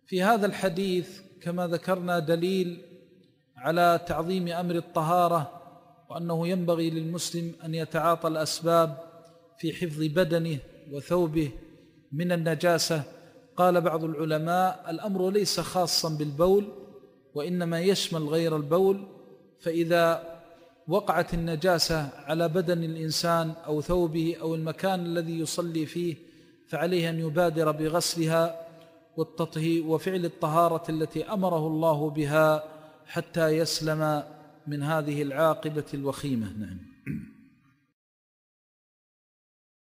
في هذا الحديث كما ذكرنا دليل على تعظيم أمر الطهارة، وأنه ينبغي للمسلم أن يتعاطى الأسباب في حفظ بدنه وثوبه من النجاسة. قال بعض العلماء: الأمر ليس خاصا بالبول، وإنما يشمل غير البول، فإذا وقعت النجاسة على بدن الإنسان أو ثوبه أو المكان الذي يصلي فيه فعليه أن يبادر بغسلها وفعل الطهارة التي أمره الله بها حتى يسلم من هذه العاقبة الوخيمة. نعم.